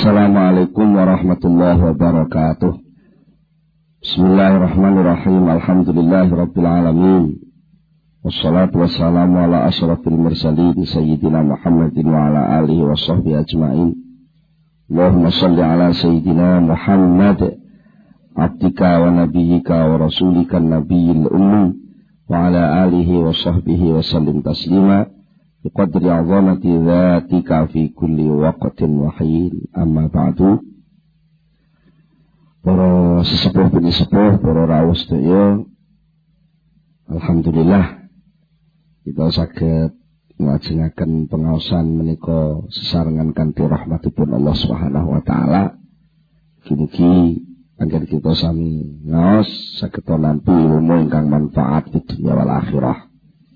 Assalamualaikum warahmatullahi wabarakatuh. Bismillahirrahmanirrahim. Alhamdulillahirabbil alamin. Wassalatu wassalamu ala asyrafil mursalin sayyidina Muhammadin wa ala alihi washabbihi ajmain. Allahumma shalli ala sayyidina Muhammad abdika wa nabiyyika wa rasulika nabiyil ummi wa ala alihi washabbihi wa sallim taslima. Biqadri azamati dzatika fi kulli waqtin wa hin, amma ba'du. Para sesepuh penisepuh, para rawuh sedaya, alhamdulillah kita saged nglajengaken pengaosan menika sesarengan kanthi rahmatipun Allah Subhanahu wa taala. Mugi-mugi anggen kita sami ngaos saged nampi ilmu ingkang manfaat di dunya wal akhirah.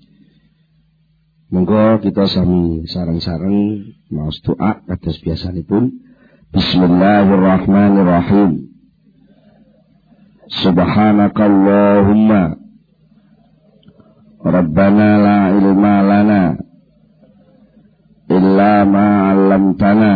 Monggo kita sami sareng-sareng maos doa kados biasanipun. Bismillahirrahmanirrahim. Subhanakallahumma Rabbana la ilma lana illa ma 'allamtana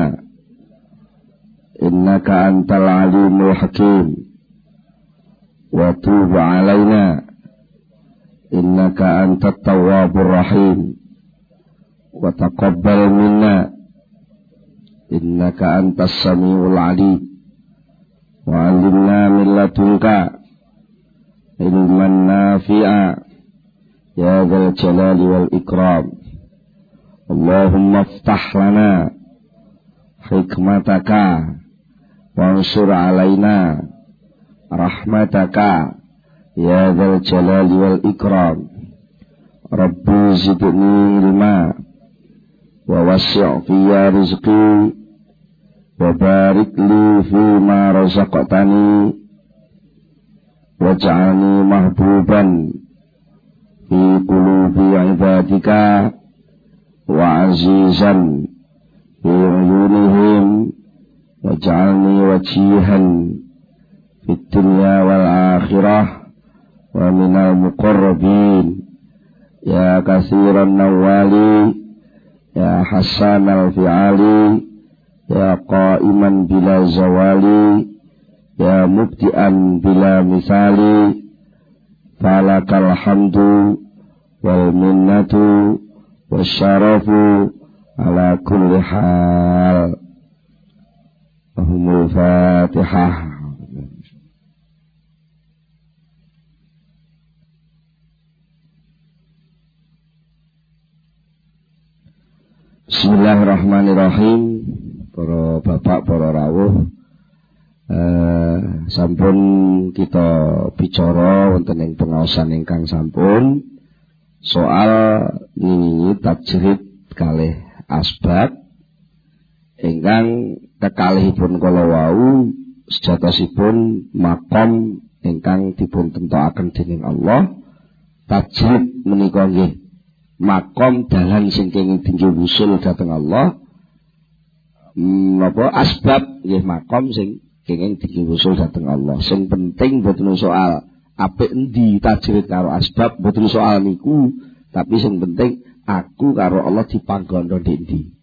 innaka antal alimul hakim wa tub 'alaina innaka antat tawwabur rahim wa taqabbal minna innaka antas samiul alim wa 'allimna min ladunka ilman nafi'a ya dzal jalali wal ikram. Allahumma iftah lana hikmataka wansur 'alaina rahmataka ya dzal jalali wal ikram. Rabbi zidni ilma wa wasi' fiyya rizqi wa barik li fima razaqtani waj'alni mahbuban fi qulubi ibadika wa azizan fi uyunihim waj'alni wajihan fid dunya wal akhirah wa minal muqarrabin ya katsiran nawali ya hasan al-fi'ali ya qa'iman bila zawali ya mubdi'an bila misali falakal hamdu wal minnatu wasyarafu ala kulli hal. Allahumma fatihah. Bismillahirrahmanirrahim. Para bapak, para rawuh, sampun kita bicara wonten ing pengaosan ingkang sampun soal nini tajrid kalih asbab ingkang kekalihipun kala wau sejatosipun makom ingkang dipun tentokaken dening Allah. Tajrid menika nggih makom dalan sing kenging tinggi wusul dhateng Allah. Asbab nggih makom sing kenging diwusul dhateng Allah. Sing penting boten soal apik endi tajrid karo asbab, boten soal niku, tapi sing penting aku karo Allah dipanggono ndi.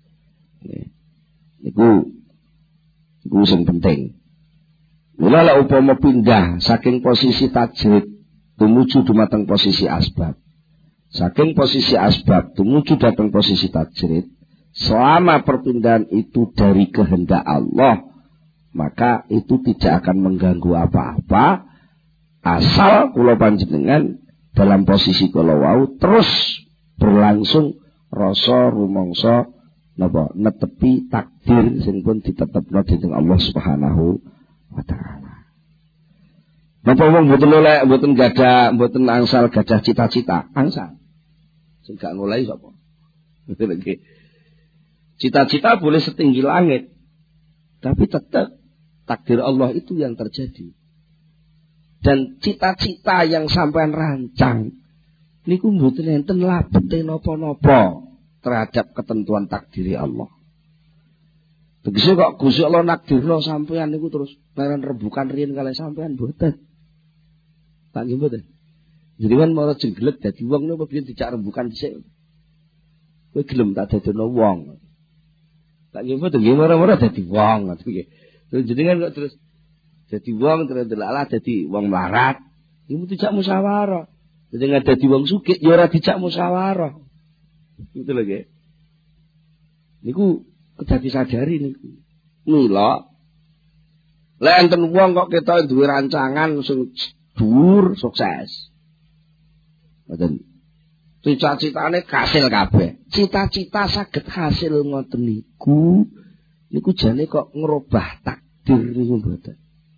Niku sing penting. Mula lek upama pindah saking posisi tajrid tumuju dumateng posisi asbab, saking posisi asbab tumuju dhateng posisi tajrid, selama perpindahan itu dari kehendak Allah, maka itu tidak akan mengganggu apa-apa, asal kula panjenengan dalam posisi kala wau terus berlangsung rasa rumangsa napa netepi takdir sing pun ditetepno dening Allah Subhanahu wa taala. Napa wong mboten oleh mboten gadah mboten angsal gadah cita-cita, angsal. Sing gak ngolehi sapa? Betul nggih. Cita-cita boleh setinggi langit, tapi tetap takdir Allah itu yang terjadi. Dan cita-cita yang sampean rancang niku mboten enten labete napa-napa terhadap ketentuan takdir Allah. Tegese kok Gusti Allah nakdirno sampean niku terus leren rebukan riyen kalih sampean mboten. Tak nggih mboten. Jadi kan mara jenggelet dadi wong niku piye dicak rembukan dhisik. Kowe gelem tak dadono wong. Tak nggih mboten nggih ora-ora dadi wong ngoten nggih. Terus jenengan kok terus dadi wong terus delala dadi wong melarat. Iku dijak musyawarah. Jenengan dadi wong sugih ya ora dijak musyawarah. Gitu lho nggih. Niku kedah disadari niku. Mila lek enten wong kok ketok duwe rancangan sing dhuwur sukses. Ngoten. Cita-citane kasil kabeh. Cita-cita saged hasil ngoten niku jane kok ngerubah takdir niku mboten.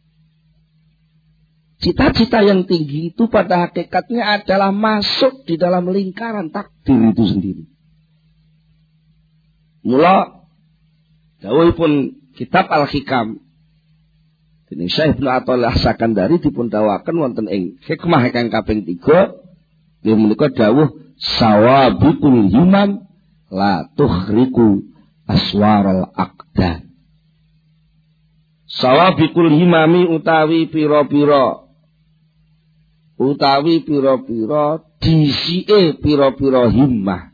Cita-cita yang tinggi itu pada hakikatnya adalah masuk di dalam lingkaran takdir itu sendiri. Mula dawuhipun kitab Al-Hikam dene Syekh Ibnu Athaillah Sakandari dipun dawaken wonten ing hikmah ingkang kaping 3 nggih menika dawuh sawabiqul himam la tukhriku aswaral aqdan. Sawabiqul himami utawi pira-pira disike pira-pira himmah.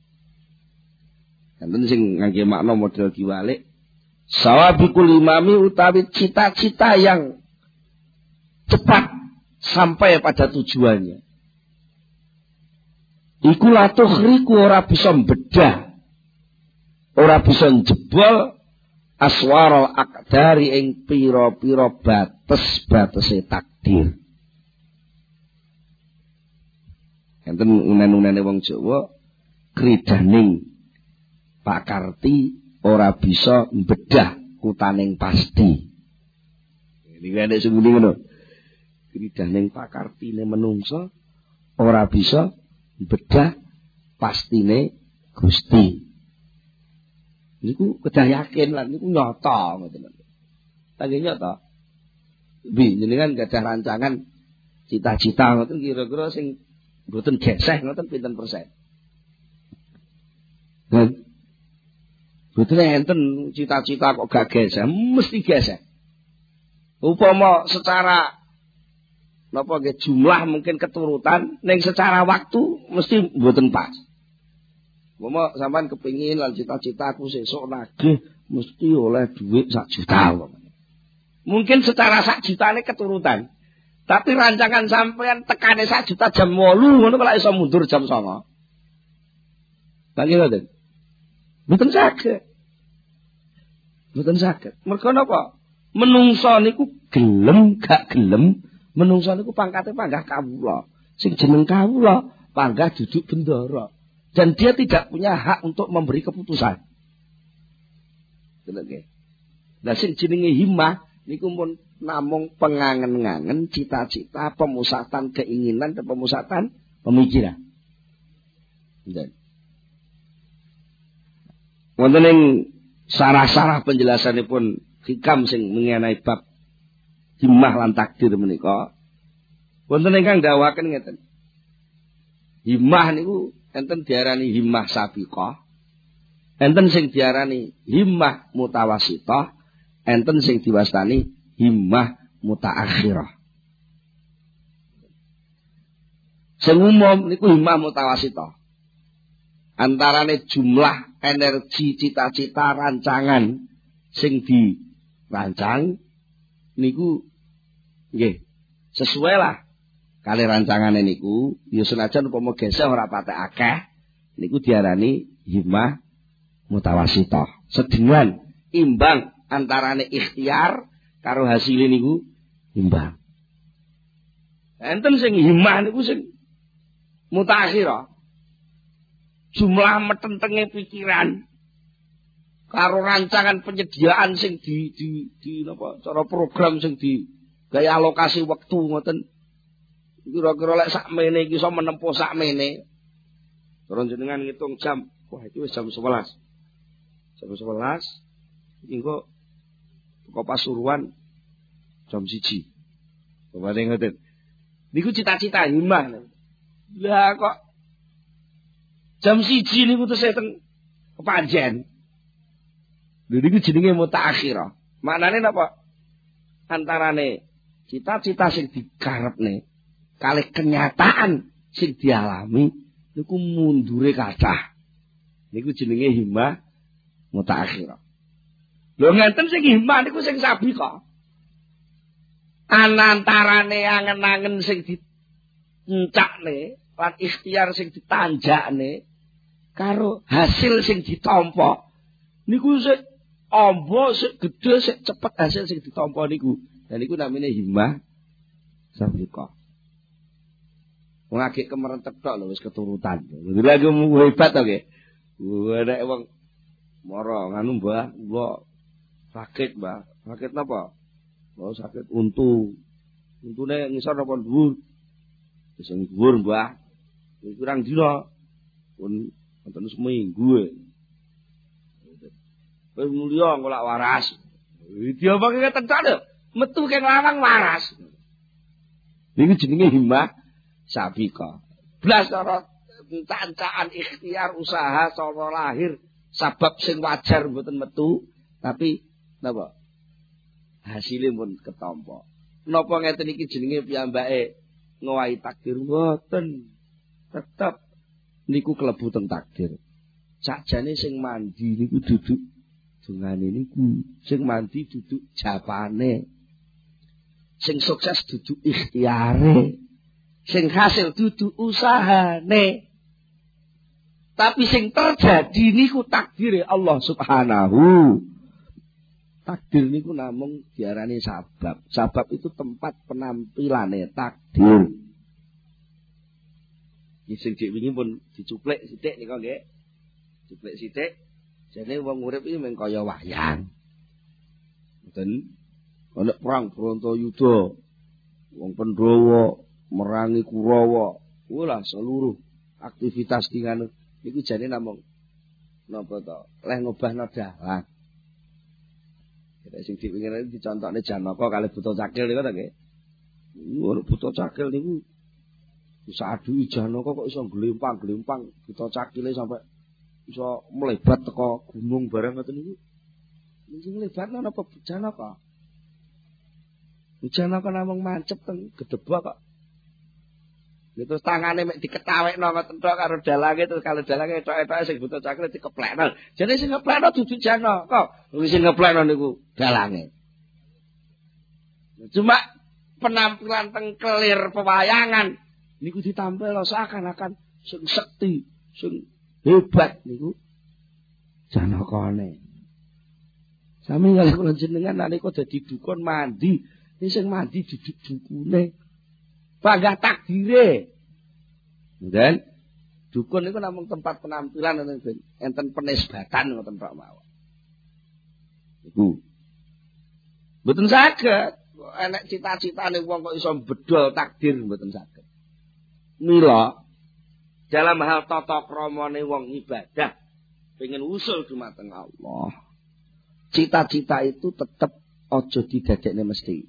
Enten sing ngangge makna model kiwalik. Sawabiqul himami utawi cita-cita yang cepat sampai pada tujuannya. Iku la tukhriku ora bisa mbedah, ora bisa njebol aswaral aqdari ing pira-pira bates-batese takdir. Enten unen-unene wong Jawa kridaning Pak Karti ora bisa mbedah kutaning pasti. Iki nek sing muni ngono. Kridaning Pak Kartine menungso ora bisa bedah pastine Gusti. Niku kedah yakin lan niku nyata ngoten. Tangge nyata. Bi jenengan gadah rancangan cita-cita ngoten kira-kira sing mboten geseh ngoten pinten persen. Dan mboten enten cita-cita kok gak geseh, mesti geseh. Upama secara napa nggih jumlah mungkin keturutan ning secara waktu mesti mboten pas. Umpama sampean kepengin lan cita-cita aku sesuk nagih mesti oleh dhuwit 1 juta. Mungkin secara 1 jutane keturutan. Tapi rancangan sampean tekane 1 juta jam 8 ngono kok iso mundur jam 09. Nggih ngoten. Mboten saged. Mboten saged. Mergo napa? Menungso niku gelem gak gelem menungso niku pangkate panggah kawula. Sing jeneng kawula panggah duduk bendara. Dan dia tidak punya hak untuk memberi keputusan. Nggih. Lah sing jenenge himmah niku pun namung pengangen-angen cita-cita, pemusatan keinginan dan pemusatan pemikiran. Nggih. Wonten ing sarah-sarah penjelasanipun hikam sing mengenai bab himmah lan takdir menika wonten ingkang dawaken ngeten. Himmah niku enten diarani himmah sabiqah, enten sing diarani himmah mutawassithah, enten sing diwastani himmah mutaakhirah. Sing umum niku himmah mutawassithah. Antarane jumlah energi cita-cita rancangan sing dirancang niku nggih sesuai lah kali rancangane niku ya senajan upama geseh ora patek akeh niku diarani himmah mutawassithah. Sedengan imbang antarane ikhtiar karo hasile niku imbang. Enten sing himmah niku sing mutaakhirah. Jumlah metentenge pikiran karo rancangan penyediaan sing di napa cara program sing di gaya alokasi wektu ngoten kira-kira lek sakmene iki iso menempuh sakmene. Terus jenengan ngitung jam, wah iki wis jam 11. Jam 11 iki kok teko Pasuruan jam 1. Kepane ngoten. Niku cita-cita himmah. Lah kok jam 1 niku tesih teng kepanjen. Lha niku jenenge mutaakhirah. Maknane napa? Antarane cita-cita sing digarepne kalih kenyataan sing dialami niku mundure kathah. Niku jenenge himmah mutaakhirah. Lho ngenten sing himmah niku sing sabiqah. Anantarane angen-angen sing diencakne lan ikhtiar sing ditanjakne karo hasil sing ditampa niku sing amba sing gedhe sing cepet hasil sing ditampa niku. Dan niku namine himmah sabiqah. Wong agek kemerentek tok lho wis keturutan. Lha iku hebat to nggih. Nek wong mara nganu Mbah, kula sakit, Mbah. Sakit napa? Oh sakit untu. Untune ngisor apa dhuwur? Wis dhuwur, Mbah. Wis kurang dina. Pun wonten seminggu. Wis mulya golek waras. Diomongke ngeten tok lho. Metu keng lawang waras. Niku jenenge himmah sabiqah. Blas cara cancaan ikhtiar usaha saka lahir sabab sing wajar mboten metu tapi napa hasilé pun ketampa. Napa ngeten iki jenenge piyambake ngowahi takdir mboten. Tetep niku klebu teng takdir. Sakjane sing mandi niku duduk dungane niku, sing mandi duduk japane. Sing sukses duduk ikhtiare. Sing hasil duduk usahane. Tapi sing terjadi niku takdire Allah Subhanahu. Takdir niku namung diarani sabab. Sabab itu tempat penampilane takdir. Iki sing dik wingi pun dicuplik sithik nika nggih. Cuplik sithik. Jane wong urip iki mung kaya wayang. Mboten ana perang Brontoyuda. Wong Pandhawa merangi Kurawa. Wala seluruh aktivitas dingan niku jane namung napa to? Leh ngobahno dalan. Nek sing diwingene dicontokne Janaka kalih Buta Cakil niku to nggih. Buta Cakil niku bisa aduhi Janaka kok iso glempang-glempang Buta Cakile sampai iso melebat teko gunung bareng ngoten niku. Sing mlebatno napa Janaka? Janaka namung mancep teng gedebak kok. Itu tangane mek diketawekno ngoten tok karo dalange terus kalau dalange etok-etoke sing Buta Cakil dikeplekno. Jane sing ngeplekno dudu Janaka. Sing ngeplekno niku dalange. Cuma penampilan teng kelir pewayangan niku ditampilno seakan-akan sing sekti, sing hebat niku Janakane. Sami kalih kula jenengan nalika dadi dukun mandi, sing mandi duduk dukune. Bangga takdire. Dan dukun niku namung tempat penampilan enten penisbatan ngoten tok mawon. Iku. Mboten saged enek cita-citane wong kok iso bedol takdir mboten saged. Mila dalam hal tata kramane wong ibadah pengen usul dumateng Allah. Cita-cita itu tetep aja didadekne mesti.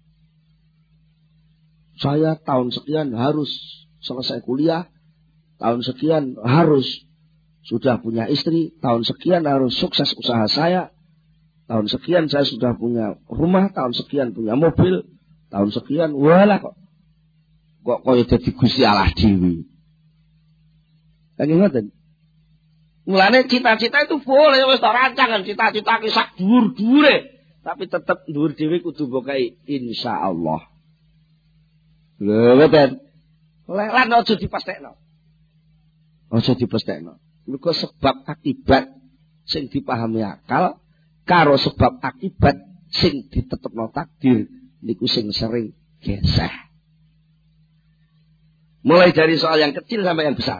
Saya tahun sekian harus selesai kuliah, tahun sekian harus sudah punya istri, tahun sekian harus sukses usaha saya, tahun sekian saya sudah punya rumah, tahun sekian punya mobil, tahun sekian, walah kok kaya dadi Gusti Allah dhewe. Lagi ngoten. Mulane cita-cita itu boleh wis rancangan cita-cita ki sak dhuwur-dhuwure, tapi tetep dhuwur dhewe kudu bokai insyaallah. Lho mboten. Lan aja dipestekno. Aja dipestekno. Mergo sebab akibat sing dipahami akal karo sebab akibat sing ditetepno takdir niku sing sering geseh. Mulai dari soal yang kecil sampai yang besar.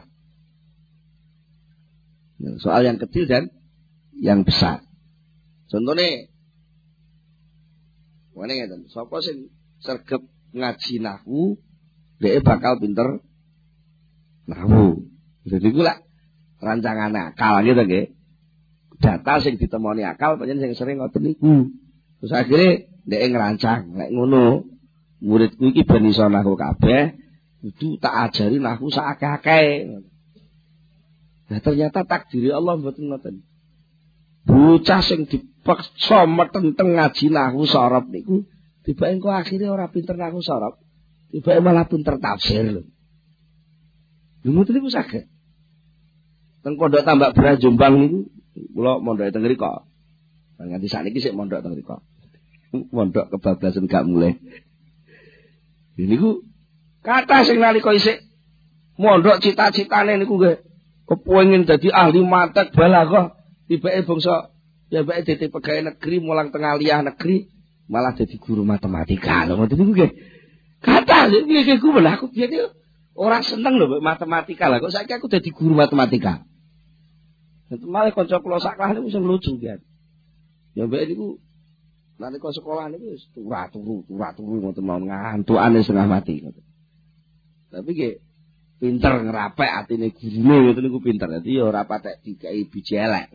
Soal yang kecil dan yang besar. Contohnya ngene ngeten, sapa sing sregep ngaji nahwu, dhek bakal pinter nahwu. Jadi kula rancangan akal gitu nggih. Data sing ditemoni akal pancen sing sering ngoten niku. Terus akhire dhek ngrancang, lek ngono muridku iki ben iso nahwu kabeh, kudu tak ajari nahwu sak akeh-akeh. Nah ternyata takdiri Allah mboten ngoten. Bocah sing dipaksa metenteng ngaji nahwu sorop niku tiba engko akhire ora pinter nahwu sorop, tiba malah pinter tafsir lho. Lha ngoten niku saged. Teng Pondok Tambak Beras Jombang niku kula mondhoke teng mriku. Nganti sakniki sik mondok teng mriku. Mondok kebablasan gak mulai. Niku kathah sing nalika isih mondok cita-citane niku nggih kepengin dadi ahli mantek balaghah, tibake bangsa ya mbake dadi pegawai negeri mulang teng aliyah negeri malah dadi guru matematika. Lho ngoten niku nggih. Kathah nggih ku aku biyen ora seneng lho matematika. Lah kok saiki aku dadi guru matematika. Malah kanca kula sak kelas niku sing lucu kan. Ya mbek niku nalika sekolah niku wis turu ngoten mawon ngantukane setengah mati ngoten. Tapi nggih pinter ngrapek atine gurune ngoten niku pinter. Dadi ya ora patek dikai biji elek.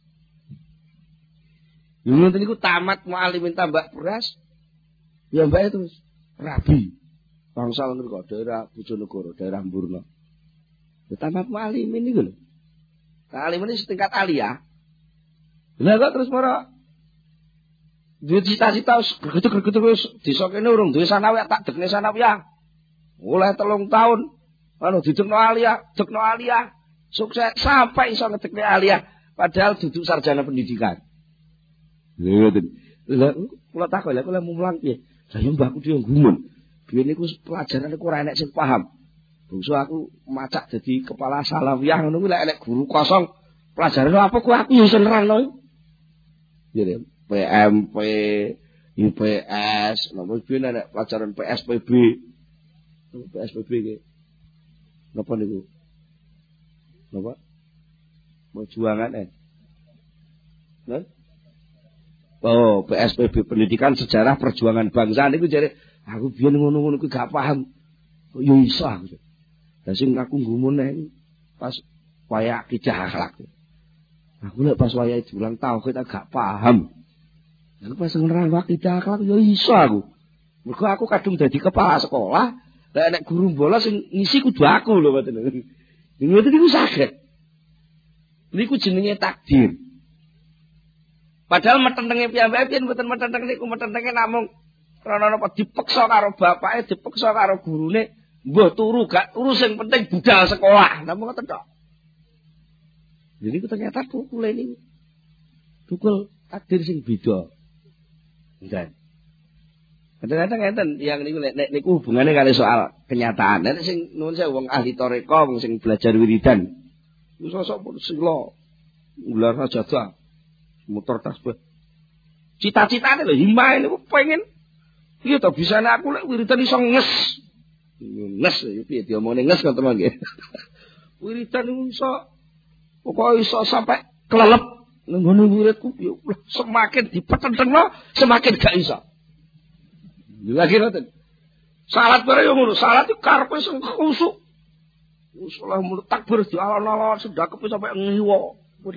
Yo ngoten niku tamat mualimin tambak beras. Ya mbek terus rabi. Bangsal niku daerah Bojonegoro, daerah Mburna. Ya tamat mualimin niku lho. Alimin setingkat aliyah. Lah kok terus para duwe cita-cita gregetuk desa kene urung duwe sanawiyah tak dekne sanawiyah. Oleh 3 tahun anu didekno aliyah, sukses sampai iso ngedekne aliyah padahal duduk sarjana pendidikan. Lha ngoten. Lah kula takon lha kula mulang piye? Lah yo mbahku dhewe gumun. Biyen niku pelajaran niku ora enek sing paham. Bangsa aku macak dadi kepala salawiyah ngono kuwi lek enek guru kosong pelajaran apa ku aku yo iso nerangno. Ya PMP, IPS, napa biyen nek pelajaran PSPB. PSPB iki. Napa niku? Napa? Perjuangan Nah? Oh, PSPB Pendidikan Sejarah Perjuangan Bangsa niku jare aku biyen ngono-ngono kuwi gak paham. Kok yo iso aku. Lah sing aku nggumun pas wayah akidah akhlak. Aku lek pas wayah diulang tauhid gak paham. Aku pas nerang akidah akhlak yo iso aku. Mergo aku kadung dadi kepala sekolah, lek nek guru bola sing ngisi kudu aku lho ngoten. Ngoten niku saged. Niku jenenge takdir. Padahal metentenge piyambake piyen mboten metenteng niku metentenge namung krana napa dipeksa karo bapake, dipeksa karo gurune, mbah turu gak turu sing penting budal sekolah. Namung ngoten tok. Jadi ku ternyata tukule niku. Tukul takdir sing beda. Nggih. Kadang-kadang ngeten yang niku nek niku hubungane kali soal kenyataan. Nek sing nuwun sewu wong ahli toreko wong sing belajar wiridan. Iku sosok pun sila ular sajadah motor tasbih. Cita-citane lho himae niku pengen piye to bisane aku lek wiridan iso nges. Nges piye diomongane nges ngoten nggih. Wiridan niku iso pokoke iso sampai kelelep nggone wiridku semakin dipetentengno semakin gak iso. Lagi ngoten. Salat bare yo ngono, salat iki karepe sing khusuk. Salah mulut takbir di alon-alon sedekep sampai ngiwo.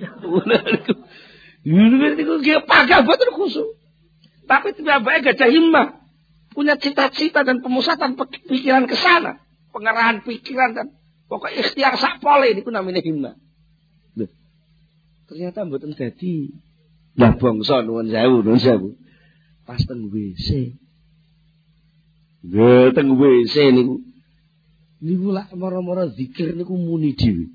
Niku ge pagah boten khusuk. Tapi tiba-tiba gak himmah. Punya cita-cita dan pemusatan pikiran ke sana, pengerahan pikiran dan pokok ikhtiar sak pole niku namine himmah. Lho. Ternyata mboten dadi. Lah bangsa nuwun sewu. Pas teng WC. Nggih teng WC niku. Niku lak mara-mara zikir niku muni dhewe.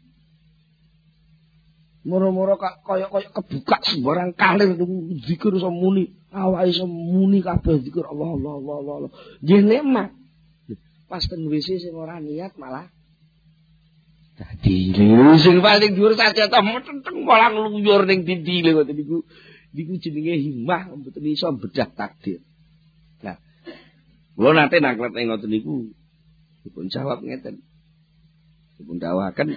Mara-mara kaya kebuka sembarang kalir niku zikir iso muni, awake iso muni kabeh zikir Allah. Nggih nikmat. Pas teng WC sing ora niat malah dadi sing paling dhuwur saja ta meteng malah ngluyur ning dindile ngoten niku. Niku jenenge himmah mboten iso bedah takdir. Nah, kula nate naklet ing ngoten niku dipun jawab ngeten. Dipun dawaken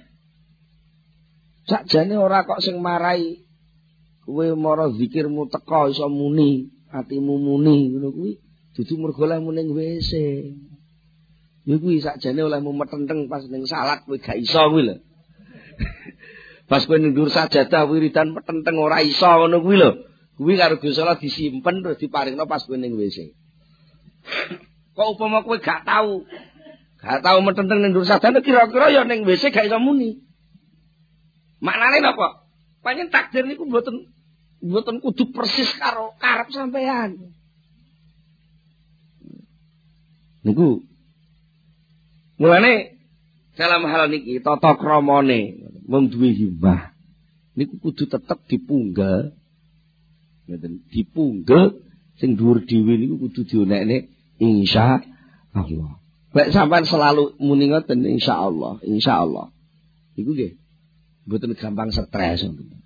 sakjane ora kok sing marai kowe mara zikirmu teka iso muni, atimu muni ngono kuwi dudu mergo lek muni WC. Ya kuwi sakjane olehmu metenteng pas ning salat kowe gak iso kuwi lho. Pas kowe ndur sajadah wiridan metenteng ora iso ngono kuwi lho. Kuwi karo Gusti Allah disimpen terus diparingno pas kowe ning WC. Kok upama kowe gak tahu metenteng ning ndur sajadah kira-kira ya ning WC gak iso muni. Maknane napa? Panjen takdir niku mboten kudu persis karo karep sampean. Niku mulane dalam hal niki tata kramane mung duwe himmah niku kudu tetep dipunggal Ngoten dipunggel sing dhuwur dhewe niku kudu dionekne insyaallah. Lek sampean selalu muni ngoten insyaallah, insyaallah. Iku nggih mboten gampang stres.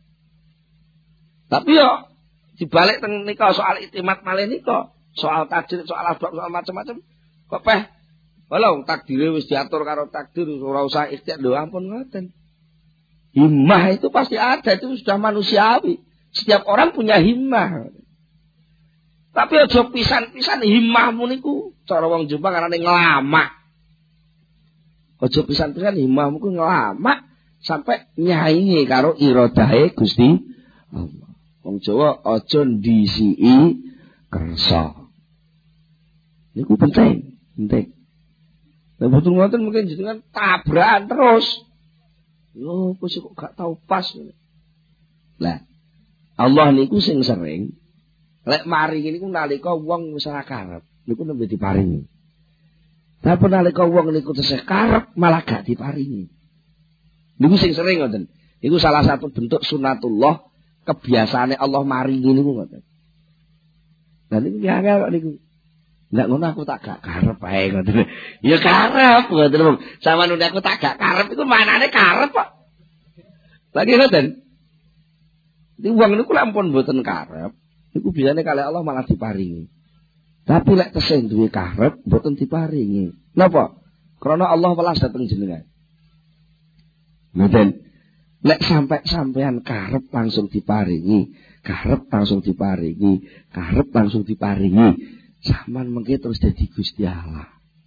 Tapi yo dibalik teng nika soal itimat malih nika, soal takdir, soal asbab, soal macam-macam. Kok peh walau takdire wis diatur karo takdir, ora usah ikhtiar lho ampun ngoten. Himmah itu pasti ada, itu sudah manusiawi. Setiap orang punya himmah. Tapi aja pisan-pisan himmahmu niku cara wong Jombang karane nglamak. Aja pisan-pisan himmahmu ku nglamak sampai nyaingi karo iradahe Gusti Allah. Wong Jawa aja ndisiki kersa. Niku penting. Lah betul ngoten mungkin jenengan tabrakan terus. Yo kok gak tau pas. Lah Allah niku sing sering lek maringi niku nalika wong wis ora karep, niku nembe diparingi. Tapi nalika wong niku tesih karep malah gak diparingi. Niku sing sering ngoten. Niku salah satu bentuk sunatullah, kebiasaane Allah maringi niku ngoten. Lah niku angel kok niku. Ndak ngono aku tak gak karep ae ngoten. Ya karep ngoten wong. Sama nek aku tak gak karep iku manane karep kok. Lagi ngoten. Di wong niku lek ampun mboten karep, niku biasane kalih Allah malah diparingi. Tapi lek tesih duwe karep mboten diparingi. Napa? Karena Allah welas dhateng jenengan. Ngoten. Lek sampean karep langsung diparingi, karep langsung diparingi, karep langsung diparingi. Zaman mengke terus dadi Gusti Allah.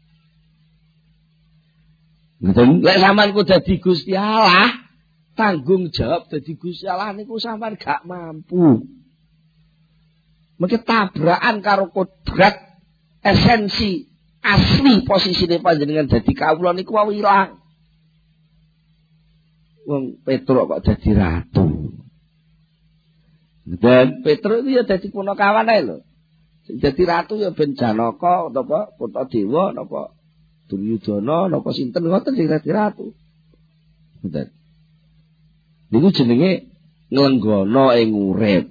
Ngoten, lek sampean ku dadi Gusti Allah, tanggung jawab dadi Gusti Allah niku sampean gak mampu. Mengke tabrakan karo kodrat esensi asli posisine panjenengan dadi kawula niku wae ilang. Wong Petruk kok dadi ratu. Dan Petruk itu ya dadi punakawan ae lho. Sing dadi ratu ya ben Janaka napa Kuntadewa napa Duryudana napa sinten ngoten sing dadi ratu. Ngoten. Niku jenenge nglenggana ing urip.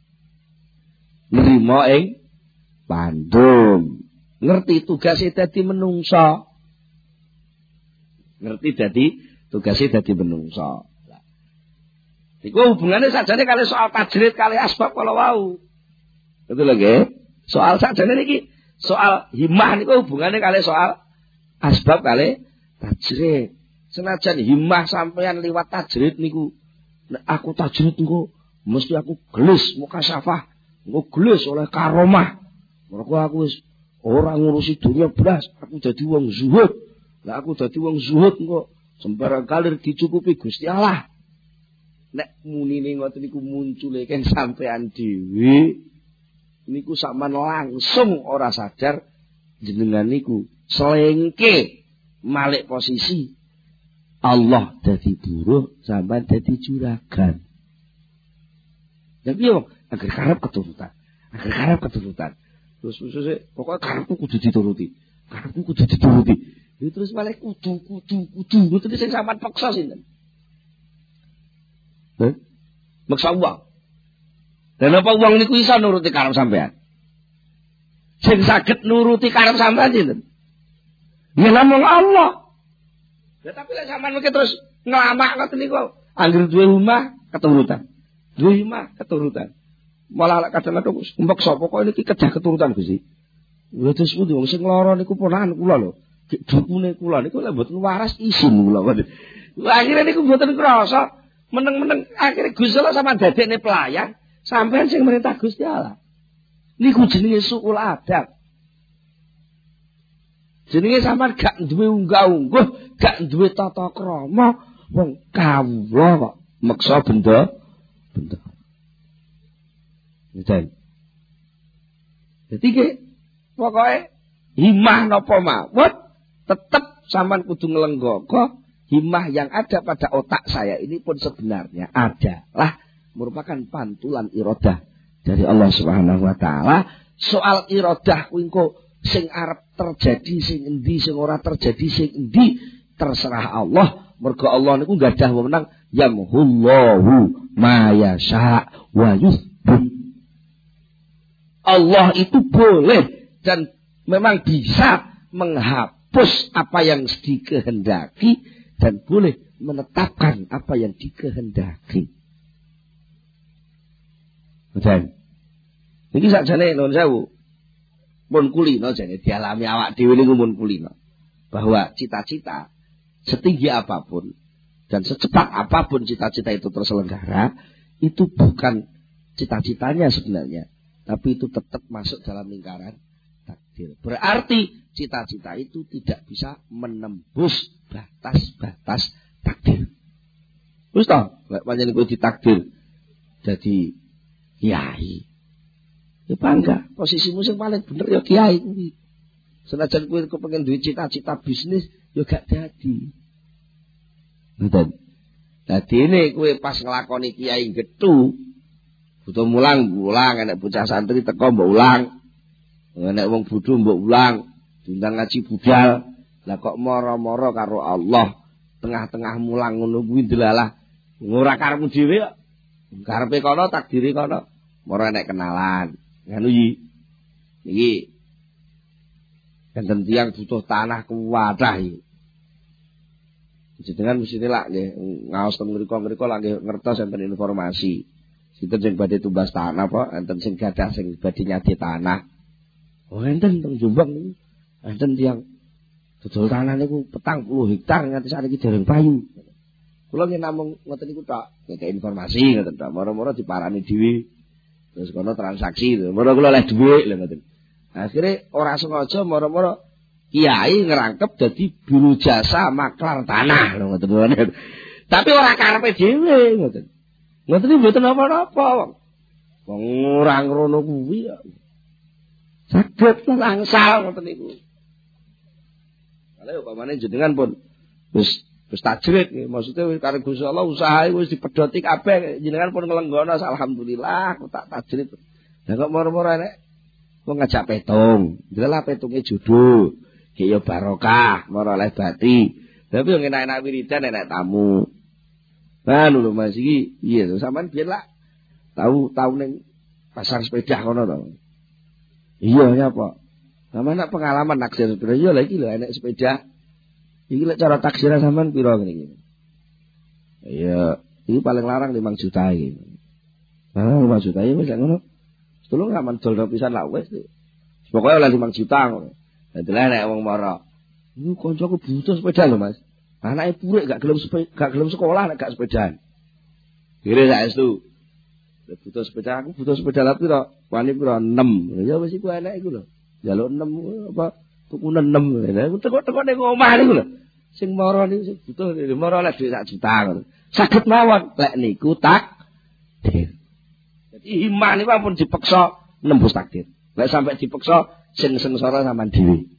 Nrimo ing pandum. Ngerti tugase dadi menungsa. Ngerti dadi tugase dadi menungsa. Iku hubungane sajane kali soal tajrid kali asbab kala wau. Betul lho nggih? Soal sajane niki soal himmah niku hubungane kali soal asbab kali tajrid. Senajan himmah sampeyan liwat tajrid niku aku tajrid niku mesti aku gelis mukasyafah, engko gelis oleh karomah. Mergo aku wis ora ngurusi dunia blas, aku dadi wong zuhud. Lah aku dadi wong zuhud engko sembarang kalir dicukupi Gusti Allah. Nek munine ngoten niku muncule ken sampean dhewe niku sampean langsung ora sadar jenengan niku selengke malik posisi Allah dadi buruh sampean dadi juragan. Tapi yo agar karep keturutan. Terus pokoknya karepku kudu dituruti. Terus malah kudu ngoten sing sampean paksa sinten? Maksa uang. Dan apa uang niku iso nuruti karep sampean? Sing saged nuruti karep sampean sinten? Ya namung Allah. Ya tapi lek sampean mesti terus nglamak ngoten niku, anggere duwe omah keturutan. Malah lek kadang-kadang mbeksa pokoke niki kedah keturutan Gusti. Lha terus pundi wong sing lara niku ponakan kula lho. Dukune kula niku lek mboten waras isin kula. Akhire niku mboten krasa. Meneng-meneng akhirnya Gusti Allah sama dadekne pelayan sampean sing merintah Gusti Allah. Niku jenenge suul adab. Jenenge sampean gak duwe unggah-ungguh, gak duwe tata krama, wong kawula kok meksa benda. Ngeten. Dadi ki pokoke himmah napa mawon tetep sampean kudu nglenggoko. Himmah yang ada pada otak saya ini pun sebenarnya adalah merupakan pantulan iradah dari Allah Subhanahu wa taala. Soal iradah kuwi engko sing arep terjadi sing endi sing ora terjadi sing endi terserah Allah. Mergo Allah niku gadah wewenang yamhullahu ma yasha wa yuthbit. Allah itu boleh dan memang bisa menghapus apa yang dikehendaki dan boleh menetapkan apa yang dikehendaki. Dan iki sakjane nuwun sewu pun kulino jane dialami awak dhewe niku pun kulino bahwa cita-cita setinggi apapun dan secepat apapun cita-cita itu terselenggara itu bukan cita-citanya sebenarnya, tapi itu tetap masuk dalam lingkaran takdir. Berarti cita-cita itu tidak bisa menembus batas-batas takdir. Wis to, lek pancen kowe ditakdir dadi kiai. Ya bangga, posisimu sing paling bener ya kiai kuwi. Senajan kowe kepengin duwe cita-cita bisnis ya gak dadi. Ngoten. Dadi ini kowe pas nglakoni kiai gethu butuh mulang, enek bocah santri teko mbok ulang. Enek wong bodho mbok ulang, diundang ngaji budal. Lah kok moro-moro karo Allah, tengah-tengah mulang ngono kuwi delalah ora karepmu dhewe kok. Karepe kono takdiri kono. Moro enek kenalan. Ngono iki. Enten tiyang butuh tanah kuwatah iki. Jenengan mesti lak nggih ngaos teng mriku-mriku lak nggih ngertos enten informasi. Sinten sing badhe tumbas tanah apa enten sing gadah sing badhe nyadi tanah. Oh enten teng Jombang niku. Enten tiyang dodol tanah niku 40 hektar nganti sakniki dereng payu. Kula nggih namung ngoten niku tok, ngekek informasi ngoten tok. Moro-moro diparani dhewe. Terus kono transaksi lho. Moro kula oleh dhuwit lho ngoten. Akhire ora sengaja moro-moro kiai ngerangkep dadi biro jasa maklar tanah lho ngoten. Tapi ora karepe dhewe ngoten. Ngoten iki mboten apa-apa. Wong ora ngono kuwi kok. Saged langsal ngoten niku. Lha upamane jenengan pun wis tajrid nggih, maksudnya karo Gusti Allah usaha wis dipedhoti kabeh, jenengan pun nglenggono alhamdulillah aku tak tajrid. Lah kok moro-moro enek wong ngajak petung, delala petunge jodoh, ki yo barokah, moro oleh bati. Tapi yo enak-enak wiridan enek tamu. Nah lho Mas iki, iya lho sampean biyen lak tahu ning pasar sepeda kono to. Iya nyapa? Sampeyan nak pengalaman naksir sepeda, iya lha iki lho enek sepeda. Iki lek cara taksiran sampean pira ngene iki? Iya, iki paling larang 5 juta iki. Nah, 5 juta iki wis ngono. Tulung gak mendol pisan lak wis. Pokoke oleh 5 juta ngono. Dadi nek wong mara, "Iku kancaku butuh sepeda lho, Mas." Anake purik gak gelem sekolah nek gak sepedaan. Kire saestu. Lek butuh sepeda aku butuh sepeda lha pira? Wani pira 6. Ya wis iku enek iku lho. Jaluk 6 apa tuku 6. Lha teko-teko ning omah niku lho. Sing mara niku sing butuh mara oleh dhuwit 1 juta ngono. Saged mawon lek niku takdir. Jadi iman niku ampun dipeksa nembus takdir. Lek sampai dipeksa sing sengsara sampean dhewe.